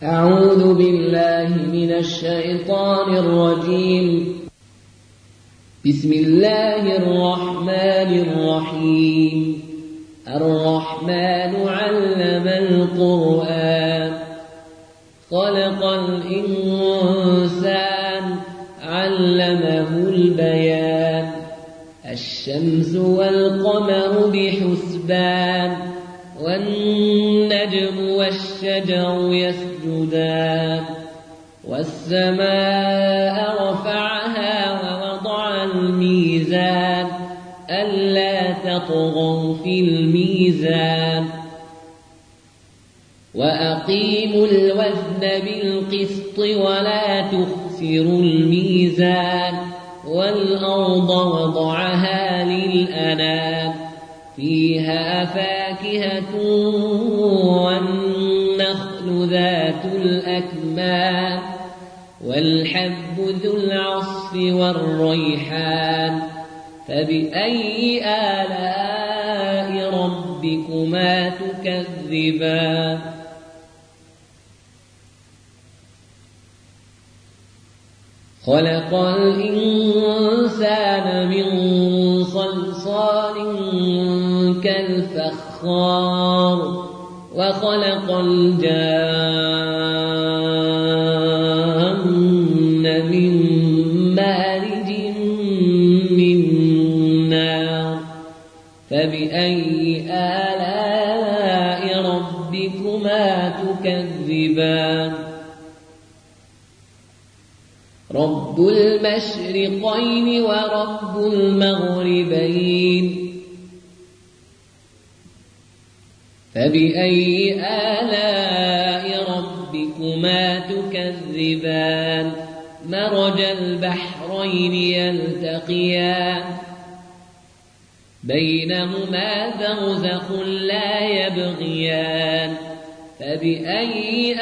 أعوذ بالله من الشيطان الرجيم. بسم الله الرحمن الرحيم. الرحمن علم القرآن، خلق الإنسان، علمه البيان. الشمس والقمر بحسبان، والنجم والشجر يسجدان. والسماء رفعها ووضع الميزان، ألا تطغوا في الميزان. وأقيموا الوزن بالقسط ولا تخسروا الميزان. والأرض وضعها للأنام، فيها فاكهة والنخل ذات الأكمام، والحب ذو العصف والريحان. فبأي آلاء ربكما تكذبان؟ خلق الإنسان من صلصال كالفخار، وخلق الجان من مارج من نار. فبأي آلاء ربكما تكذبان؟ رب المشرقين ورب المغربين. فبأي آلاء ربكما تكذبان؟ مرج البحرين يلتقيان، بينهما برزخ لا يبغيان. فبأي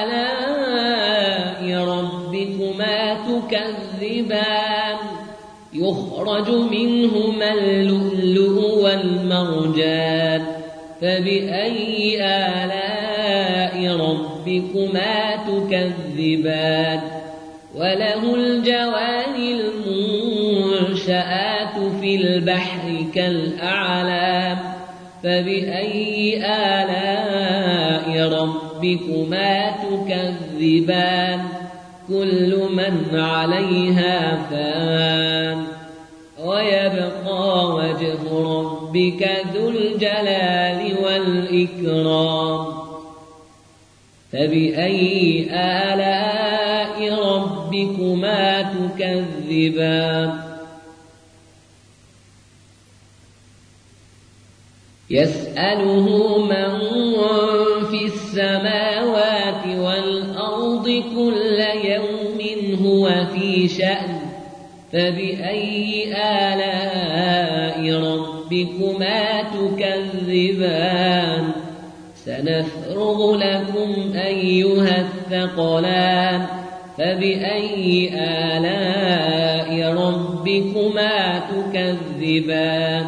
آلاء ربكما تكذبان؟ يخرج منهما اللؤلؤ والمرجان. فبأي آلاء ربكما تكذبان؟ وله الجوار المنشآت في البحر كالأعلام. فبأي آلاء ربكما تكذبان؟ كل من عليها فان، ويبقى وجه ربك ذو الجلال والإكرام. فبأي آلاء ربكما تكذبان؟ يسأله من في السماوات والأرض كل يوم هو في شأن. فبأي آلاء ربكما تكذبان؟ سنفرغ لكم أيها الثقلان. فبأي آلاء ربكما تكذبان؟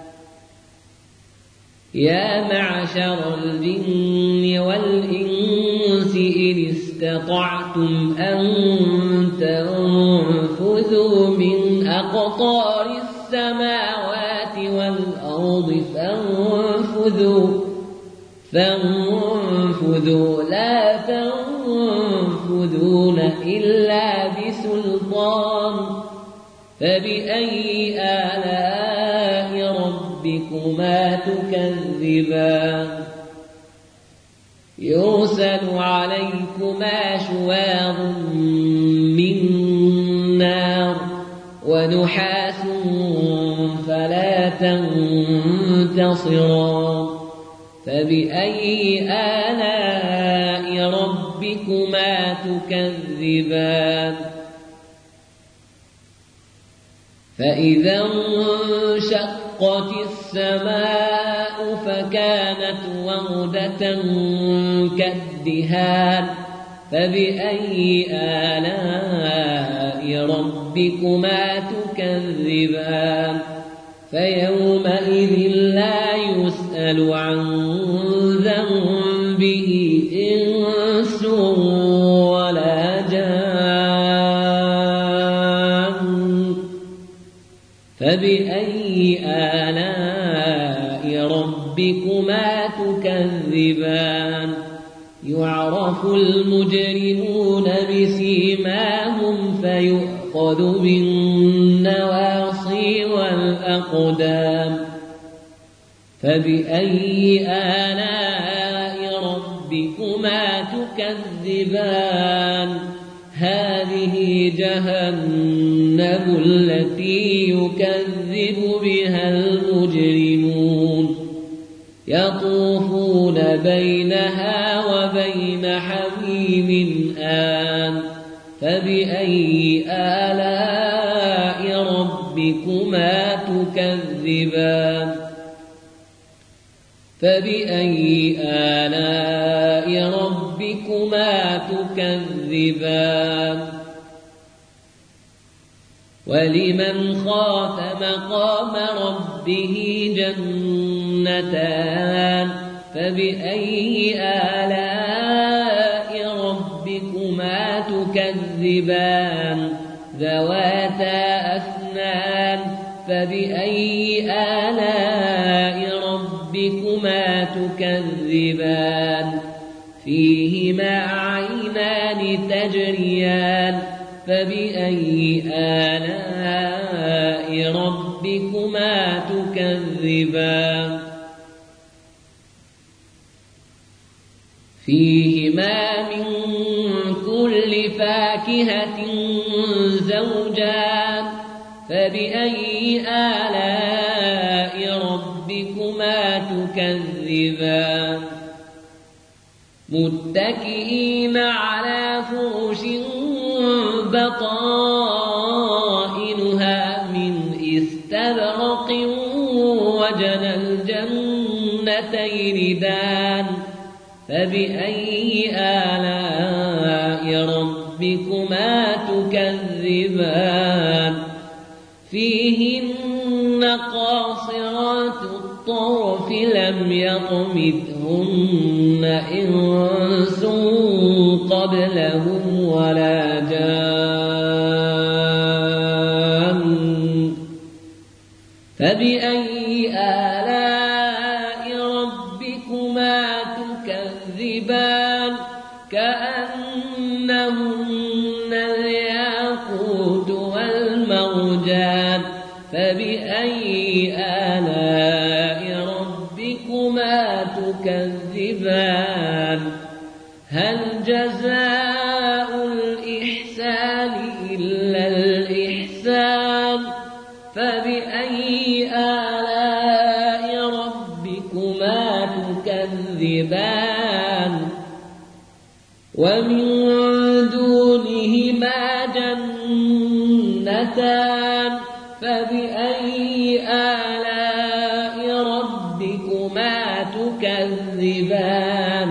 يا معشر الجن والإنس إن استطعتم أن تنفذوا من أقطار السماوات والأرض فانفذوا لا تنفذون إلا بسلطان. فبأي آلاء ربكما تكذبان؟ يرسل عليكما شواظ من نار، ونحاس فلا تنتصران. فبأي آلاء ربكما تكذبان؟ فإذا انشقت السماء فكانت وردة كالدهان. فبأي آلاء ربكما تكذبان؟ فيومئذ لا يسأل عن ذنبه إنس ولا جان فبأي آلاء ربكما تكذبان يعرف المجرمون بسيماهم فيؤخذ بالنواصي والأقدام فبأي آلاء ربكما تكذبان هذه جهنم التي يكذب بها المجرمون يطوفون بينها وبين حميم آن فبأي آلاء ربكما تكذبان فبأي آلاء ربكما تكذبان ولمن خاف مقام ربه جنتان فبأي آلاء ربكما تكذبان ذواتا أفنان فبأي آلاء ربكما تكذبان فيهما عينان تجريان فبأي آلاء ربكما تكذبان فيهما من كل فاكهة زوجان فبأي آلاء ربكما تكذبان متكئين على فرش بطائنها من استبرق وجنى الجنتين دان فبأي آلاء ربكما تكذبان فيهن قاصرات الطرف لم يطمثهن إنس قبلهم ولا جان فبأي آلاء ربكما تكذبان كأنهن الياقوت والمرجان فبأي آلاء ربكما تكذبان هل جزاء الإحسان إلا الإحسان فبأي آلاء ربكما تكذبان ومن دونهما جنتان فبأي آلاء ربكما تكذبان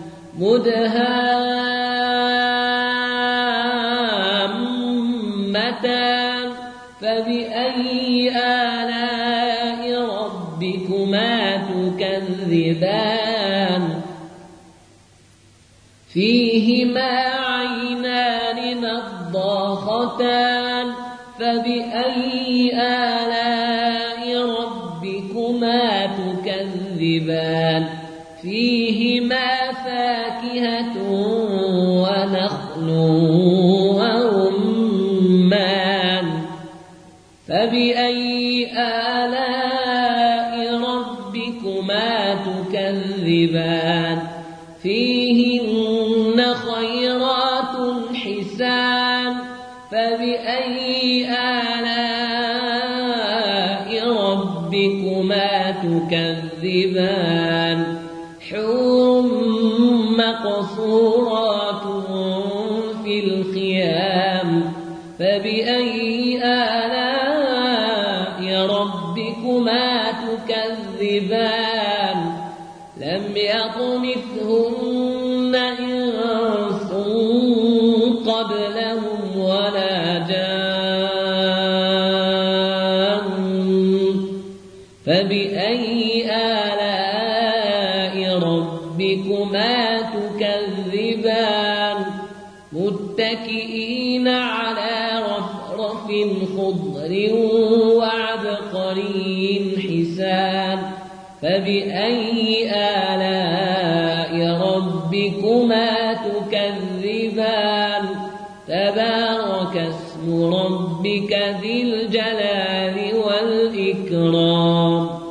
مدهامتان فبأي آلاء ربكما تكذبان فيهما عينان نضاختان فبأي آلاء ربكما تكذبان فيهما فاكهة ونخل ورمان فبأي آلاء ربكما تكذبان فيهن خيرات حسان فبأي آلاء ربكما تكذبان حور مقصورات في الخيام فبأي آلاء ربكما تكذبان لم يطمثهن إنس قبلهم ولا جان فبأي آلاء ربكما تكذبان متكئين على رفرف خضر وعبقري حسان فبأي آلاء ربكما تكذبان تبارك اسم ربك ذي الجلال والإكرام